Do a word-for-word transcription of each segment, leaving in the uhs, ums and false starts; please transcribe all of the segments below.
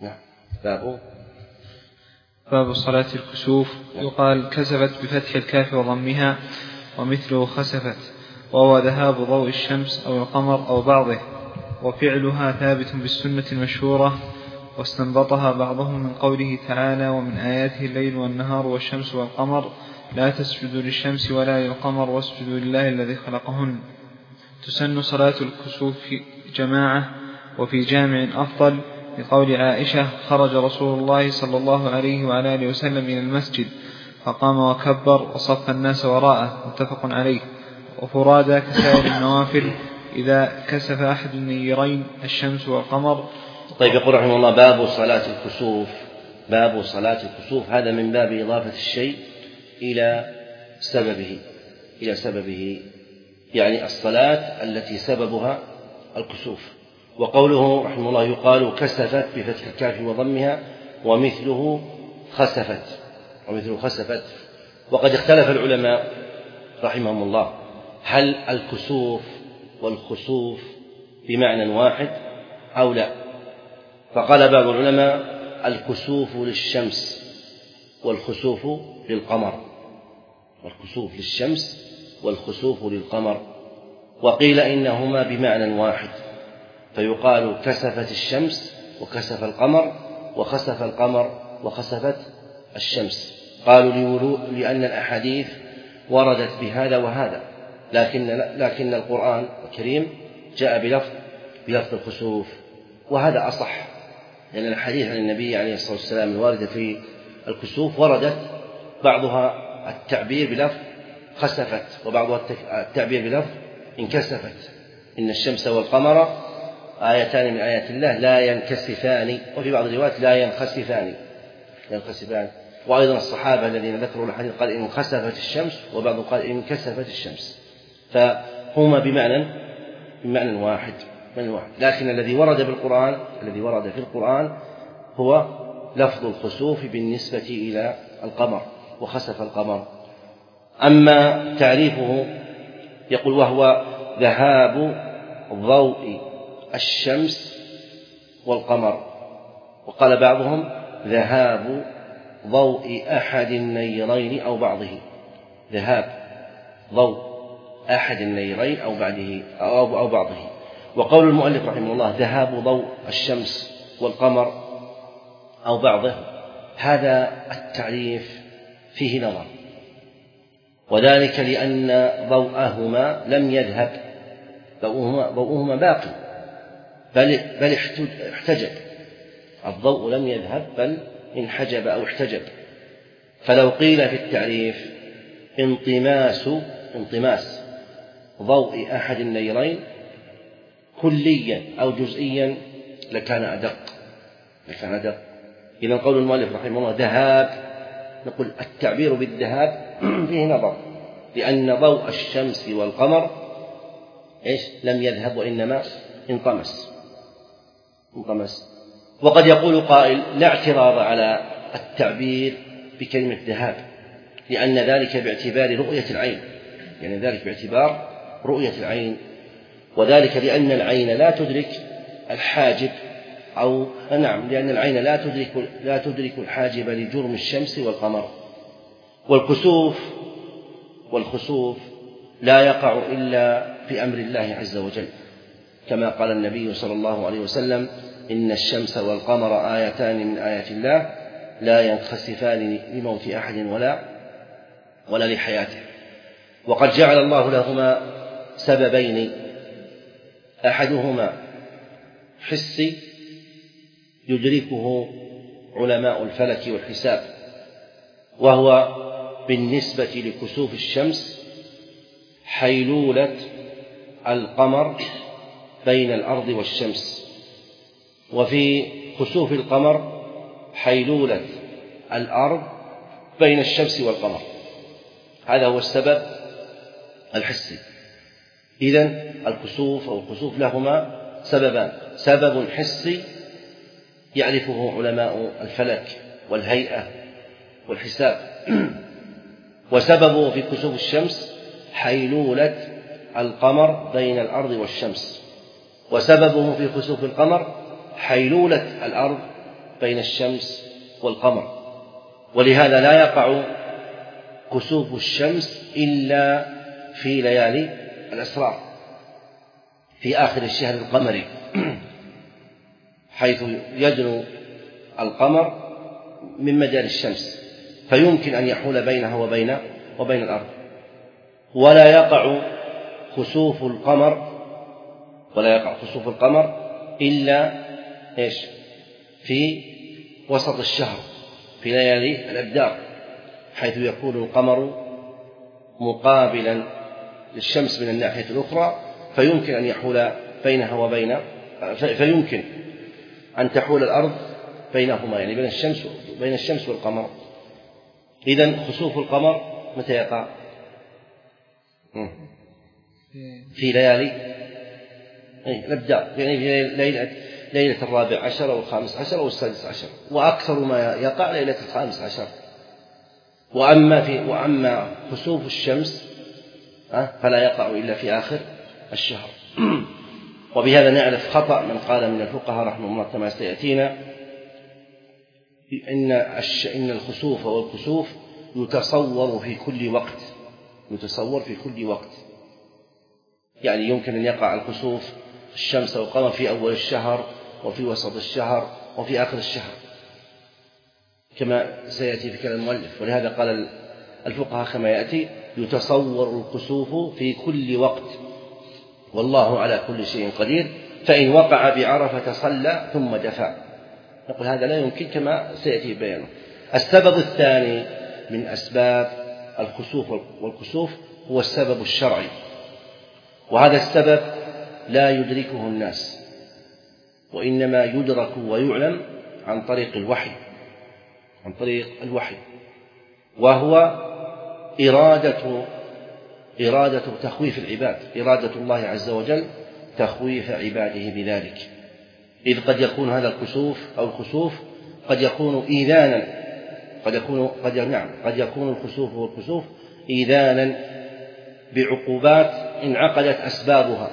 نعم. باب باب صلاة الكسوف. يقال كسفت بفتح الكاف وضمها، ومثله خسفت، وهو ذهاب ضوء الشمس أو القمر أو بعضه، وفعلها ثابت بالسنة المشهورة، واستنبطها بعضهم من قوله تعالى: ومن آياته الليل والنهار والشمس والقمر لا تسجدوا للشمس ولا للقمر واسجدوا لله الذي خلقهن. تسن صلاة الكسوف جماعة وفي جامع أفضل، لقول عائشة: خرج رسول الله صلى الله عليه وعلى آله وسلم إلى المسجد فقام وكبر وصف الناس وراءه، متفق عليه. وفرادى كسائر النوافل إذا كسف أحد النيرين الشمس والقمر. طيب، يقول رحمه الله: باب صلاة الكسوف. باب صلاة الكسوف، هذا من باب إضافة الشيء إلى سببه إلى سببه يعني الصلاة التي سببها الكسوف. وقوله رحمه الله: يقال كسفت بفتح الكاف وضمها، ومثله خسفت ومثله خسفت. وقد اختلف العلماء رحمهم الله هل الكسوف والخسوف بمعنى واحد أو لا. فقال بعض العلماء: الكسوف للشمس والخسوف للقمر، الكسوف للشمس والخسوف للقمر. وقيل إنهما بمعنى واحد، فيقال كسفت الشمس وكسف القمر، وخسف القمر وخسفت الشمس. قالوا لأن الأحاديث وردت بهذا وهذا، لكن لكن القرآن الكريم جاء بلفظ بلفظ الخسوف، وهذا أصح، لأن الحديث عن النبي عليه الصلاة والسلام الواردة في الكسوف وردت بعضها التعبير بلفظ خسفت، وبعضها التعبير بلفظ انكسفت. إن الشمس والقمر آيتان من آيات الله لا ينكسفان، وفي بعض الروايات لا ينخسفان ينخسفان. وأيضا الصحابة الذين ذكروا الحديث قال إن خسفت الشمس، وبعض قال إن كسفت الشمس، فهما بمعنى بمعنى واحد من واحد. لكن الذي ورد بالقرآن الذي ورد في القرآن هو لفظ الخسوف بالنسبة إلى القمر، وخسف القمر. أما تعريفه يقول: وهو ذهاب ضوء الشمس والقمر. وقال بعضهم: ذهاب ضوء أحد النيرين أو بعضه، ذهاب ضوء أحد النيرين أو بعده أو أو بعضه. وقول المؤلف رحمه الله: ذهاب ضوء الشمس والقمر أو بعضه، هذا التعريف فيه نظر، وذلك لأن ضوءهما لم يذهب، ضوءهما, ضوءهما باقي، بل, بل احتجب. الضوء لم يذهب بل انحجب أو احتجب. فلو قيل في التعريف انطماس انطماس ضوء أحد النيرين كليا أو جزئيا لكان أدق لكان أدق إذن قول المؤلف رحمه الله ذهاب، نقول التعبير بالذهاب فيه نظر، لأن ضوء الشمس والقمر إيش لم يذهب وإنما انطمس انطمس. وقد يقول قائل: لا اعتراض على التعبير بكلمة ذهاب، لأن ذلك باعتبار رؤية العين، يعني ذلك باعتبار رؤية العين، وذلك لأن العين لا تدرك الحاجب، أو نعم لأن العين لا تدرك لا تدرك الحاجب لجرم الشمس والقمر. والكسوف والخسوف لا يقع إلا بأمر الله عز وجل، كما قال النبي صلى الله عليه وسلم: إن الشمس والقمر آيتان من آيات الله لا ينخسفان لموت أحد ولا ولا لحياته. وقد جعل الله لهما سببين: أحدهما حسي يدركه علماء الفلك والحساب، وهو بالنسبة لكسوف الشمس حيلولة القمر بين الأرض والشمس، وفي كسوف القمر حيلولة الأرض بين الشمس والقمر. هذا هو السبب الحسي. إذن الكسوف أو الكسوف لهما سببان: سبب حسي يعرفه علماء الفلك والهيئة والحساب، وسببه في كسوف الشمس حيلولة القمر بين الأرض والشمس، وسببه في كسوف القمر حيلولة الأرض بين الشمس والقمر، ولهذا لا يقع كسوف الشمس إلا في ليالي الأسرار في آخر الشهر القمري، حيث يدنو القمر من مدار الشمس فيمكن أن يحول بينها وبين وبين الأرض. ولا يقع خسوف القمر ولا يقع خسوف القمر إلا إيش في وسط الشهر في ليالي الأبدار، حيث يكون القمر مقابلا للشمس من الناحية الأخرى، فيمكن أن يحول بينها وبين فيمكن أن تحول الأرض بينهما، يعني بين الشمس بين الشمس والقمر. إذن خسوف القمر متى يقع؟ في ليالي الأبدار، يعني في ليلة ليلة الرابع عشر أو الخامس عشر أو السادس عشر، وأكثر ما يقع ليلة الخامس عشر. وأما في وأما خسوف الشمس فلا يقع إلا في آخر الشهر. وبهذا نعرف خطأ من قال من الفقهاء رحمه الله كما سيأتينا إن إن الخسوف والكسوف يتصور في كل وقت يتصور في كل وقت يعني يمكن أن يقع الكسوف الشمس والقمر في أول الشهر وفي وسط الشهر وفي آخر الشهر كما سيأتي في كلام المؤلف. ولهذا قال الفقهاء كما يأتي يتصور الكسوف في كل وقت والله على كل شيء قدير، فإن وقع بعرفة صلى ثم دفع. نقول هذا لا يمكن كما سيأتي بيانه. السبب الثاني من أسباب الخسوف والكسوف هو السبب الشرعي، وهذا السبب لا يدركه الناس، وإنما يدرك ويعلم عن طريق الوحي عن طريق الوحي وهو إرادة إرادة تخويف العباد، إرادة الله عز وجل تخويف عباده بذلك. إذ قد يكون هذا الكسوف أو الخسوف قد يكون إيذانا قد يكون قد نعم قد يكون الخسوف والكسوف إيذانا بعقوبات انعقدت أسبابها،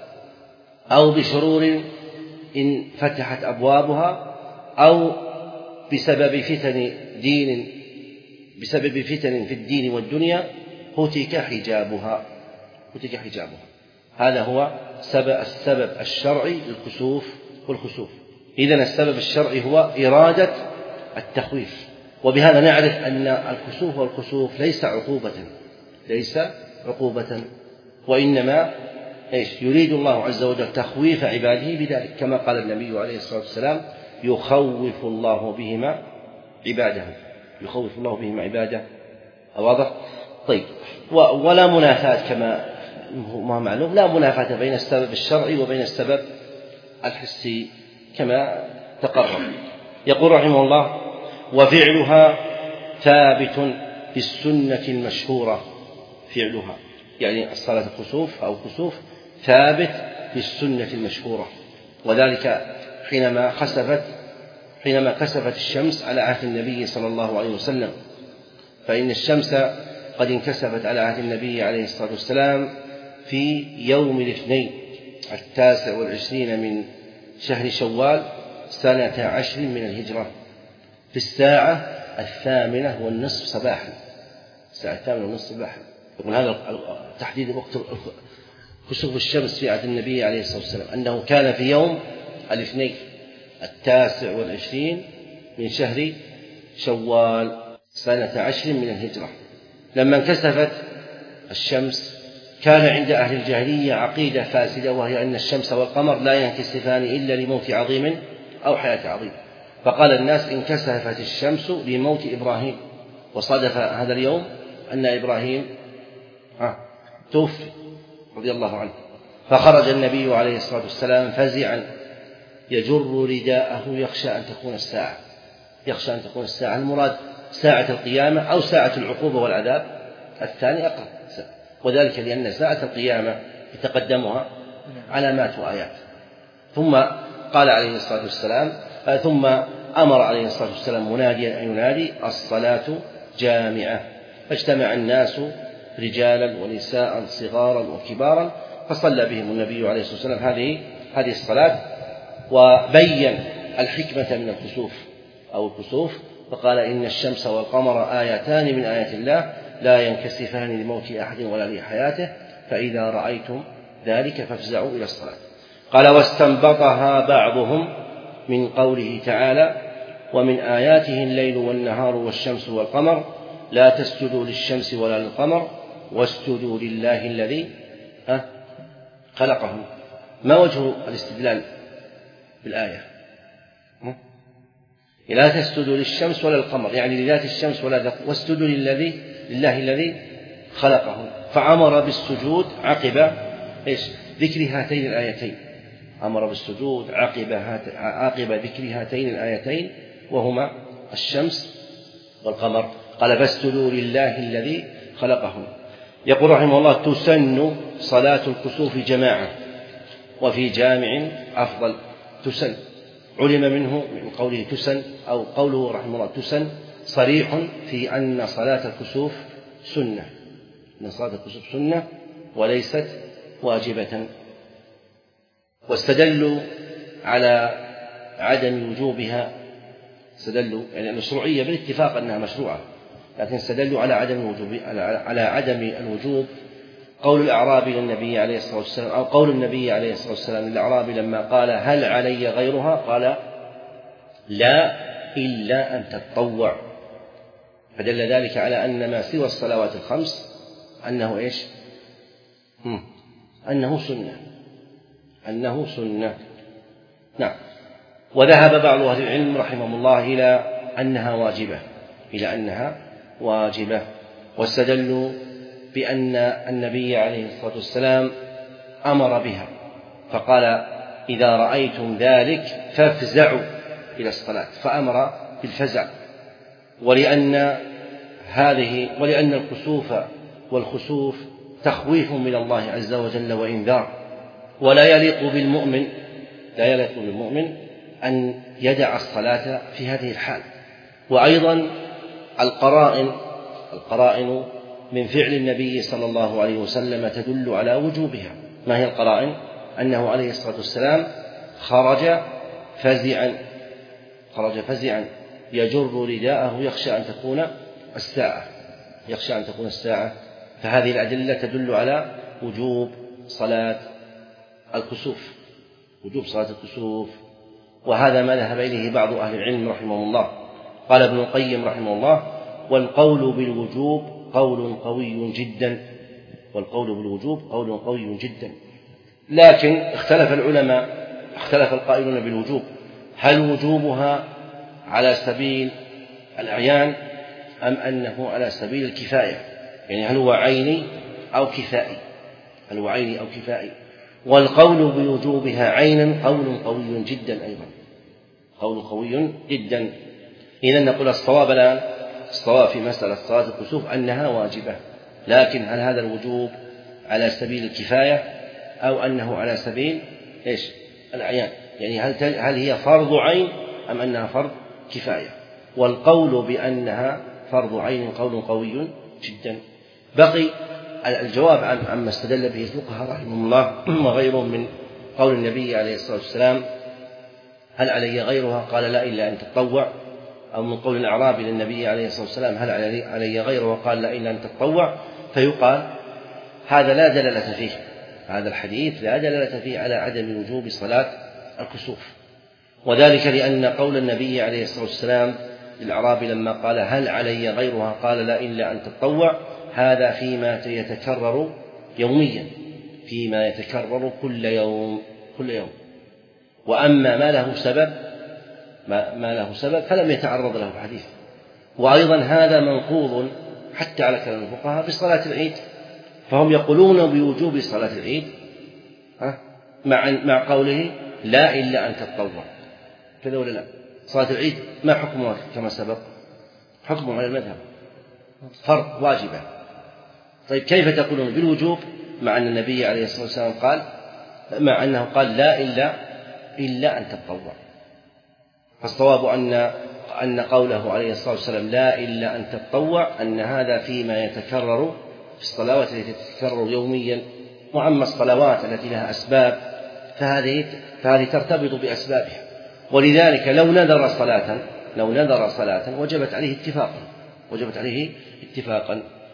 أو بشرور إن فتحت أبوابها، أو بسبب فتن دين بسبب فتن في الدين والدنيا هتك حجابها هتك حجابها هذا هو سبب السبب الشرعي للكسوف والخسوف. إذن السبب الشرعي هو إرادة التخويف. وبهذا نعرف أن الكسوف والخسوف ليس عقوبة ليس عقوبة وإنما إيش يريد الله عز وجل تخويف عباده بذلك، كما قال النبي عليه الصلاة والسلام يخوف الله بهما عباده يخوف الله بهما عباده. واضح؟ طيب، ولا منافاة كما هو معلوم، لا منافاة بين السبب الشرعي وبين السبب الحسي كما تقرر. يقول رحمه الله وفعلها ثابت بالسنة المشهورة. فعلها يعني الصلاة الكسوف أو كسوف ثابت بالسنة المشهورة، وذلك حينما خسفت حينما كسفت الشمس على عهد النبي صلى الله عليه وسلم، فإن الشمس قد انكسفت على عهد النبي عليه الصلاة والسلام في يوم الاثنين التاسع والعشرين من شهر شوال سنة عشر من الهجرة في الساعة الثامنة والنصف صباحا الساعة الثامنة والنصف صباحا. يقول هذا تحديد وقت كسوف الشمس في عهد النبي عليه الصلاة والسلام أنه كان في يوم الاثنين التاسع والعشرين من شهر شوال سنة عشر من الهجرة. لما انكسفت الشمس كان عند أهل الجاهلية عقيدة فاسدة، وهي أن الشمس والقمر لا ينكسفان إلا لموت عظيم أو حياة عظيم، فقال الناس انكسفت الشمس لموت إبراهيم، وصادف هذا اليوم أن إبراهيم توفي رضي الله عنه، فخرج النبي عليه الصلاة والسلام فزعا يجر رداءه يخشى أن تكون الساعة يخشى أن تكون الساعة المراد ساعة القيامة أو ساعة العقوبة والعذاب، الثاني أقرب، وذلك لأن ساعة القيامة يتقدمها علامات وآيات. ثم قال عليه الصلاة والسلام ثم أمر عليه الصلاة والسلام مناديا أن ينادي الصلاة جامعة، فاجتمع الناس رجالا ونساء صغارا وكبارا فصلى بهم النبي عليه الصلاة والسلام هذه هذه الصلاة، وبين الحكمة من الكسوف أو الكسوف، فقال إن الشمس والقمر آيتان من آيات الله لا ينكسفان لموت أحد ولا لحياته فإذا رأيتم ذلك فافزعوا إلى الصلاة. قال واستنبطها بعضهم من قوله تعالى ومن آياته الليل والنهار والشمس والقمر لا تسجدوا للشمس ولا للقمر واسجدوا لله الذي خلقهم. ما وجه الاستدلال بالآية؟ لا تسجدوا للشمس ولا للقمر يعني لذات الشمس ولا واسجدوا للذي لله الذي خلقهم، فأمر بالسجود عقب إيش؟ ذكر هاتين الآيتين، أمر بالسجود عقب, هات... عقب ذكر هاتين الآيتين وهما الشمس والقمر. قال فاسجدوا لله الذي خلقهم. يقول رحمه الله تسن صلاة الكسوف جماعة وفي جامع أفضل. تسن علم منه من قوله تسن أو قوله رحمه الله تسن صريح في أن صلاة الكسوف سنة، أن صلاة الكسوف سنة وليست واجبة. واستدلوا على عدم وجوبها، استدلوا يعني المشروعية بالاتفاق أنها مشروعة، لكن استدلوا على عدم الوجوب على عدم الوجوب قول الأعرابي للنبي عليه الصلاة والسلام أو قول النبي عليه الصلاة والسلام للأعرابي لما قال هل علي غيرها؟ قال لا إلا أن تتطوع، فدل ذلك على أن ما سوى الصلوات الخمس أنه إيش؟ أنه سنة، أنه سنة. نعم. وذهب بعض أهل العلم رحمهم الله إلى أنها واجبة، إلى أنها واجبة، واستدلوا بأن النبي عليه الصلاة والسلام أمر بها فقال إذا رأيتم ذلك فافزعوا إلى الصلاة، فأمر بالفزع، ولأن هذه ولأن الكسوف والخسوف تخويف من الله عز وجل وإنذار، ولا يليق بالمؤمن لا يليق بالمؤمن أن يدع الصلاة في هذه الحال. وأيضا القرائن القرائن من فعل النبي صلى الله عليه وسلم تدل على وجوبها. ما هي القرائن؟ أنه عليه الصلاة والسلام خرج فزعا خرج فزعا يجر رداءه يخشى أن تكون الساعة يخشى أن تكون الساعة فهذه الأدلة تدل على وجوب صلاة الكسوف وجوب صلاة الكسوف وهذا ما ذهب إليه بعض أهل العلم رحمه الله. قال ابن القيم رحمه الله والقول بالوجوب قول قوي جدا والقول بالوجوب قول قوي جدا لكن اختلف العلماء اختلف القائلون بالوجوب هل وجوبها على سبيل الأعيان أم أنه على سبيل الكفاية، يعني هل هو عيني أو كفائي هل هو عيني أو كفائي. والقول بوجوبها عينا قول قوي جدا أيضا قول قوي جدا. إذن نقول الصواب الآن الصواب في مسألة صلاة الكسوف أنها واجبة، لكن هل هذا الوجوب على سبيل الكفاية أو أنه على سبيل إيش الأعيان، يعني هل هل هي فرض عين أم أنها فرض كفاية. والقول بأنها فرض عين قول قوي جدا. بقي الجواب عن عما استدل به الفقهاء رحمهم الله وغيرهم من قول النبي عليه الصلاة والسلام هل علي غيرها؟ قال لا إلا أن تتطوع، أو من قول الأعرابي للنبي عليه الصلاة والسلام هل علي غيرها؟ قال لا إلا أن تتطوع، فيقال هذا لا دلالة فيه هذا الحديث لا دلالة فيه على عدم وجوب صلاة الكسوف، وذلك لأن قول النبي عليه الصلاة والسلام للأعرابي لما قال هل علي غيرها قال لا إلا أن تتطوع هذا فيما يتكرر يوميا فيما يتكرر كل يوم كل يوم وأما ما له سبب ما, ما له سبب فلم يتعرض له الحديث. وأيضا هذا منقوض حتى على كلام الفقهاء بصلاة العيد، فهم يقولون بوجوب صلاة العيد مع مع قوله لا إلا أن تتطوع كذا ولا لا. صلاة العيد ما حكمها كما سبق؟ حكمها على المذهب فرض واجبة. طيب كيف تقولون بالوجوب مع أن النبي عليه الصلاة والسلام قال مع أنه قال لا إلا إلا أن تتطوع؟ فالصواب أن أن قوله عليه الصلاة والسلام لا إلا أن تتطوع أن هذا فيما يتكرر في الصلوات التي تتكرر يوميا، وأما الصلوات التي لها أسباب فهذه فهذه ترتبط بأسبابها. ولذلك لو نذر صلاة لو نذر صلاة وجبت عليه اتفاقا وجبت عليه اتفاقا